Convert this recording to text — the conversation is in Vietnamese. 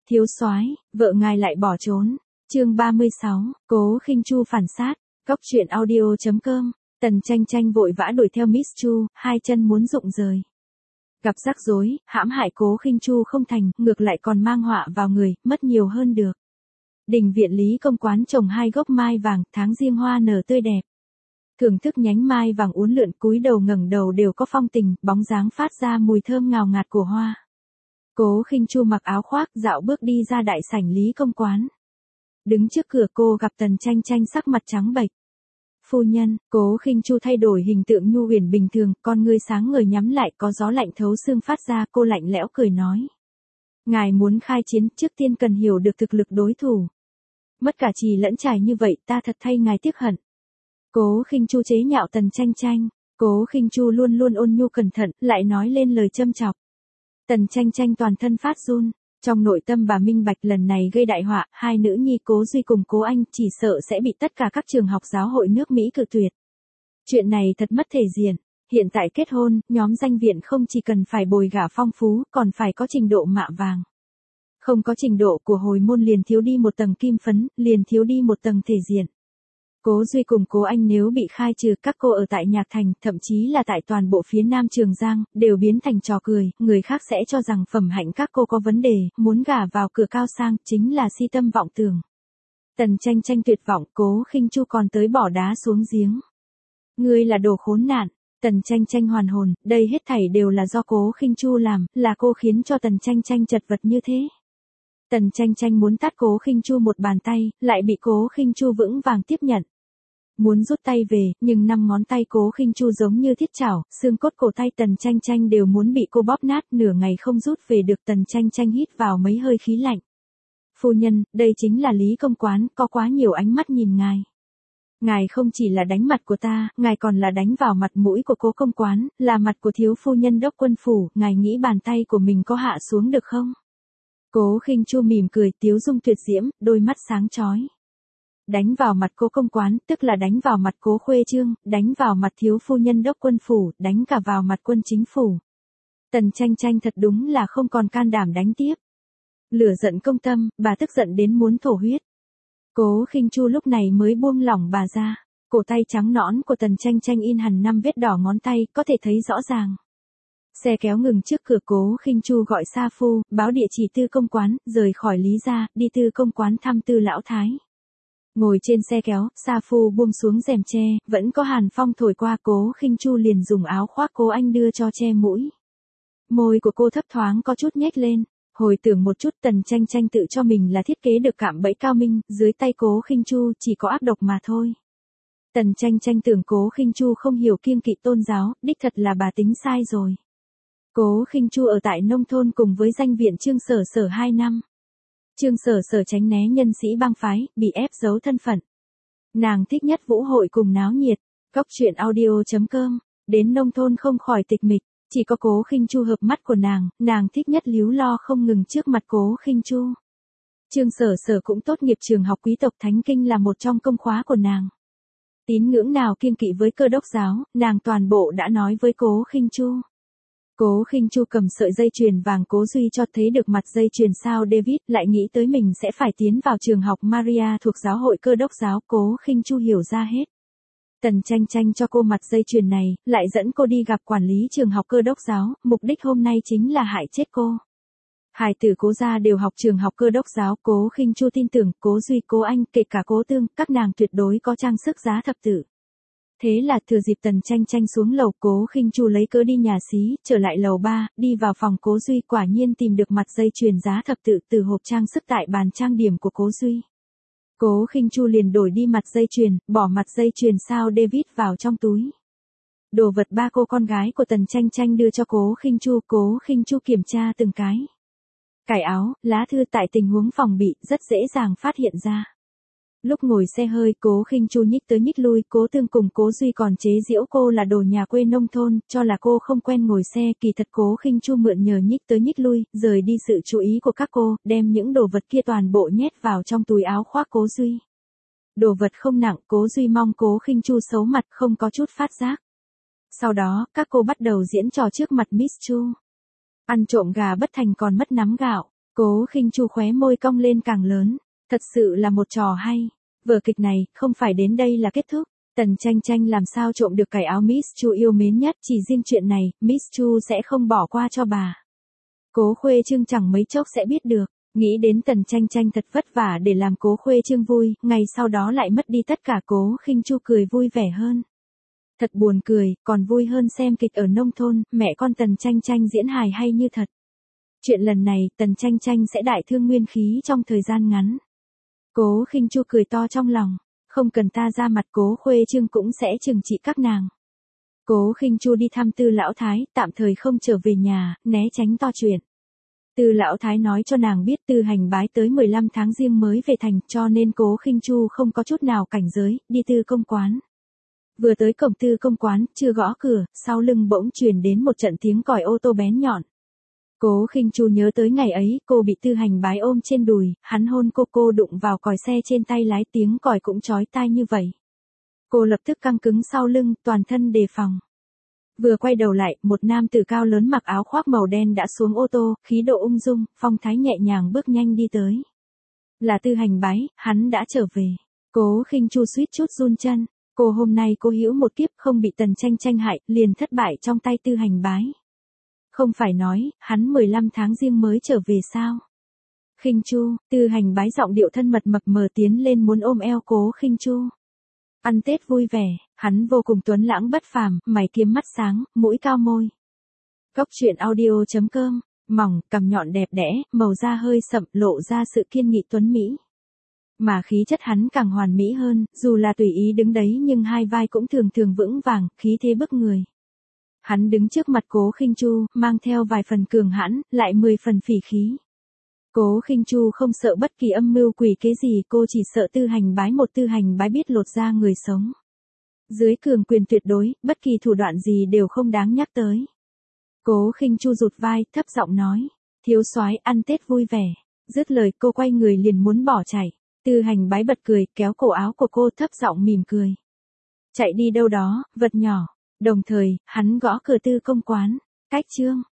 Thiếu soái, vợ ngài lại bỏ trốn. Chương 36, Cố Khinh Chu phản sát. Góc truyện audio.com. Tần Tranh Tranh vội vã đuổi theo Miss Chu, hai chân muốn rụng rời. Gặp rắc rối, hãm hại Cố Khinh Chu không thành, ngược lại còn mang họa vào người, mất nhiều hơn được. Đình viện Lý Công quán trồng 2 gốc mai vàng, tháng riêng hoa nở tươi đẹp. Thưởng thức nhánh mai vàng uốn lượn, cúi đầu ngẩng đầu đều có phong tình, bóng dáng phát ra mùi thơm ngào ngạt của hoa. Cố Khinh Chu mặc áo khoác, dạo bước đi ra đại sảnh Lý Công quán. Đứng trước cửa cô gặp Tần Tranh Tranh sắc mặt trắng bệch. Phu nhân, Cố Khinh Chu thay đổi hình tượng nhu huyền bình thường, con ngươi sáng ngời nhắm lại, có gió lạnh thấu xương phát ra, cô lạnh lẽo cười nói. Ngài muốn khai chiến, trước tiên cần hiểu được thực lực đối thủ. Mất cả trì lẫn trải như vậy, ta thật thay ngài tiếc hận. Cố Khinh Chu chế nhạo Tần Tranh Tranh. Cố Khinh Chu luôn luôn ôn nhu cẩn thận, lại nói lên lời châm chọc. Tần Tranh Tranh toàn thân phát run. Trong nội tâm bà minh bạch lần này gây đại họa, hai nữ nhi Cố Duy cùng Cố Anh chỉ sợ sẽ bị tất cả các trường học giáo hội nước Mỹ cự tuyệt. Chuyện này thật mất thể diện. Hiện tại kết hôn, nhóm danh viện không chỉ cần phải bồi gả phong phú, còn phải có trình độ mạ vàng. Không có trình độ của hồi môn liền thiếu đi một tầng kim phấn, liền thiếu đi một tầng thể diện. Cố Duy cùng Cố Anh nếu bị khai trừ, các cô ở tại Nhạc Thành, thậm chí là tại toàn bộ phía Nam Trường Giang, đều biến thành trò cười, người khác sẽ cho rằng phẩm hạnh các cô có vấn đề, muốn gả vào cửa cao sang, chính là si tâm vọng tưởng. Tần Tranh Tranh tuyệt vọng, Cố Khinh Chu còn tới bỏ đá xuống giếng. Ngươi là đồ khốn nạn. Tần Tranh Tranh hoàn hồn, đây hết thảy đều là do Cố Khinh Chu làm, là cô khiến cho Tần Tranh Tranh chật vật như thế. Tần Tranh Tranh muốn tát Cố Khinh Chu một bàn tay, lại bị Cố Khinh Chu vững vàng tiếp nhận. Muốn rút tay về, nhưng 5 ngón tay Cố Khinh Chu giống như thiết chảo, xương cốt cổ tay Tần Tranh Tranh đều muốn bị cô bóp nát, nửa ngày không rút về được. Tần Tranh Tranh hít vào mấy hơi khí lạnh. Phu nhân, đây chính là Lý Công quán, có quá nhiều ánh mắt nhìn ngài. Ngài không chỉ là đánh mặt của ta, ngài còn là đánh vào mặt mũi của Cố công quán, là mặt của thiếu phu nhân đốc quân phủ, ngài nghĩ bàn tay của mình có hạ xuống được không? Cố Khinh Chu mỉm cười, tiếu dung tuyệt diễm, đôi mắt sáng chói. Đánh vào mặt Cố công quán, tức là đánh vào mặt Cố Khuê Trương, đánh vào mặt thiếu phu nhân đốc quân phủ, đánh cả vào mặt quân chính phủ. Tần Tranh Tranh thật đúng là không còn can đảm đánh tiếp. Lửa giận công tâm, bà tức giận đến muốn thổ huyết. Cố Khinh Chu lúc này mới buông lỏng bà ra. Cổ tay trắng nõn của Tần Tranh Tranh in hẳn 5 vết đỏ ngón tay, có thể thấy rõ ràng. Xe kéo ngừng trước cửa, Cố Khinh Chu gọi sa phu, báo địa chỉ Tư công quán, rời khỏi Lý gia, đi Tư công quán thăm Tư lão thái. Ngồi trên xe kéo, sa phu buông xuống rèm che, vẫn có hàn phong thổi qua. Cố Khinh Chu liền dùng áo khoác Cố Anh đưa cho che mũi. Môi của cô thấp thoáng có chút nhếch lên. Hồi tưởng một chút, Tần Tranh Tranh tự cho mình là thiết kế được cạm bẫy cao minh, dưới tay Cố Khinh Chu chỉ có ác độc mà thôi. Tần Tranh Tranh tưởng Cố Khinh Chu không hiểu kiêng kỵ tôn giáo, đích thật là bà tính sai rồi. Cố Khinh Chu ở tại nông thôn cùng với danh viện Trương Sở Sở 2 năm. Trương Sở Sở tránh né nhân sĩ bang phái, bị ép giấu thân phận. Nàng thích nhất vũ hội cùng náo nhiệt. Góc truyện audio.com. Đến nông thôn không khỏi tịch mịch, chỉ có Cố Khinh Chu hợp mắt của nàng thích nhất líu lo không ngừng trước mặt Cố Khinh Chu. Trương Sở Sở cũng tốt nghiệp trường học quý tộc Thánh Kinh là một trong công khóa của nàng. Tín ngưỡng nào kiêng kỵ với Cơ đốc giáo, nàng toàn bộ đã nói với Cố Khinh Chu. Cố Khinh Chu cầm sợi dây chuyền vàng Cố Duy cho thấy được mặt dây chuyền sao David, lại nghĩ tới mình sẽ phải tiến vào trường học Maria thuộc giáo hội Cơ đốc giáo. Cố Khinh Chu hiểu ra hết. Tần Tranh Tranh cho cô mặt dây chuyền này, lại dẫn cô đi gặp quản lý trường học Cơ đốc giáo, mục đích hôm nay chính là hại chết cô. Hài tử Cố gia đều học trường học Cơ đốc giáo, Cố Khinh Chu tin tưởng Cố Duy, Cố Anh, kể cả Cố Tương, các nàng tuyệt đối có trang sức giá thập tự. Thế là thừa dịp Tần Tranh Tranh xuống lầu, Cố Khinh Chu lấy cớ đi nhà xí, trở lại lầu 3, đi vào phòng Cố Duy, quả nhiên tìm được mặt dây chuyền giá thập tự từ hộp trang sức tại bàn trang điểm của Cố Duy. Cố Khinh Chu liền đổi đi mặt dây chuyền, bỏ mặt dây chuyền sao David vào trong túi. Đồ vật ba cô con gái của Tần Tranh Tranh đưa cho Cố Khinh Chu kiểm tra từng cái. Cải áo, lá thư tại tình huống phòng bị, rất dễ dàng phát hiện ra. Lúc ngồi xe hơi, Cố Khinh Chu nhích tới nhích lui, Cố Tương cùng Cố Duy còn chế giễu cô là đồ nhà quê nông thôn, cho là cô không quen ngồi xe, kỳ thật Cố Khinh Chu mượn nhờ nhích tới nhích lui, rời đi sự chú ý của các cô, đem những đồ vật kia toàn bộ nhét vào trong túi áo khoác Cố Duy. Đồ vật không nặng, Cố Duy mong Cố Khinh Chu xấu mặt không có chút phát giác. Sau đó, các cô bắt đầu diễn trò trước mặt Miss Chu. Ăn trộm gà bất thành còn mất nắm gạo. Cố Khinh Chu khóe môi cong lên càng lớn. Thật sự là một trò hay. Vở kịch này, không phải đến đây là kết thúc. Tần Tranh Tranh làm sao trộm được cái áo Miss Chu yêu mến nhất, chỉ riêng chuyện này, Miss Chu sẽ không bỏ qua cho bà. Cố Khuê Trương chẳng mấy chốc sẽ biết được. Nghĩ đến Tần Tranh Tranh thật vất vả để làm Cố Khuê Trương vui, ngày sau đó lại mất đi tất cả, Cố Khinh Chu cười vui vẻ hơn. Thật buồn cười, còn vui hơn xem kịch ở nông thôn, mẹ con Tần Tranh Tranh diễn hài hay như thật. Chuyện lần này, Tần Tranh Tranh sẽ đại thương nguyên khí trong thời gian ngắn. Cố Khinh Chu cười to trong lòng, không cần ta ra mặt, Cố Khuê Trương cũng sẽ trừng trị các nàng. Cố Khinh Chu đi thăm Tư lão thái, tạm thời không trở về nhà, né tránh to chuyện. Tư lão thái nói cho nàng biết Tư Hành Bái tới 15 tháng Giêng mới về thành, cho nên Cố Khinh Chu không có chút nào cảnh giới, đi Tư công quán. Vừa tới cổng Tư công quán, chưa gõ cửa, sau lưng bỗng truyền đến một trận tiếng còi ô tô bén nhọn. Cố Khinh Chu nhớ tới ngày ấy, cô bị Tư Hành Bái ôm trên đùi, hắn hôn cô đụng vào còi xe trên tay lái, tiếng còi cũng chói tai như vậy. Cô lập tức căng cứng sau lưng, toàn thân đề phòng. Vừa quay đầu lại, một nam tử cao lớn mặc áo khoác màu đen đã xuống ô tô, khí độ ung dung, phong thái nhẹ nhàng bước nhanh đi tới. Là Tư Hành Bái, hắn đã trở về. Cố Khinh Chu suýt chút run chân. Cô hôm nay cố hữu một kiếp không bị Tần Tranh Tranh hại, liền thất bại trong tay Tư Hành Bái. Không phải nói, hắn 15 tháng Giêng mới trở về sao? Khinh Chu, Tư Hành Bái giọng điệu thân mật mập mờ tiến lên muốn ôm eo Cố Khinh Chu. Ăn Tết vui vẻ, hắn vô cùng tuấn lãng bất phàm, mày kiếm mắt sáng, mũi cao môi. Cốc truyện audio.com, mỏng, cằm nhọn đẹp đẽ, màu da hơi sậm, lộ ra sự kiên nghị tuấn mỹ. Mà khí chất hắn càng hoàn mỹ hơn, dù là tùy ý đứng đấy nhưng hai vai cũng thường thường vững vàng, khí thế bức người. Hắn đứng trước mặt Cố Khinh Chu, mang theo vài phần cường hãn, lại 10 phần phỉ khí. Cố Khinh Chu không sợ bất kỳ âm mưu quỷ kế gì, cô chỉ sợ Tư Hành Bái, một Tư Hành Bái biết lột da người sống. Dưới cường quyền tuyệt đối, bất kỳ thủ đoạn gì đều không đáng nhắc tới. Cố Khinh Chu rụt vai, thấp giọng nói, thiếu soái ăn Tết vui vẻ. Dứt lời cô quay người liền muốn bỏ chạy. Tư Hành Bái bật cười, kéo cổ áo của cô, thấp giọng mỉm cười. Chạy đi đâu đó, vật nhỏ. Đồng thời, hắn gõ cửa Tư công quán. Cách chương.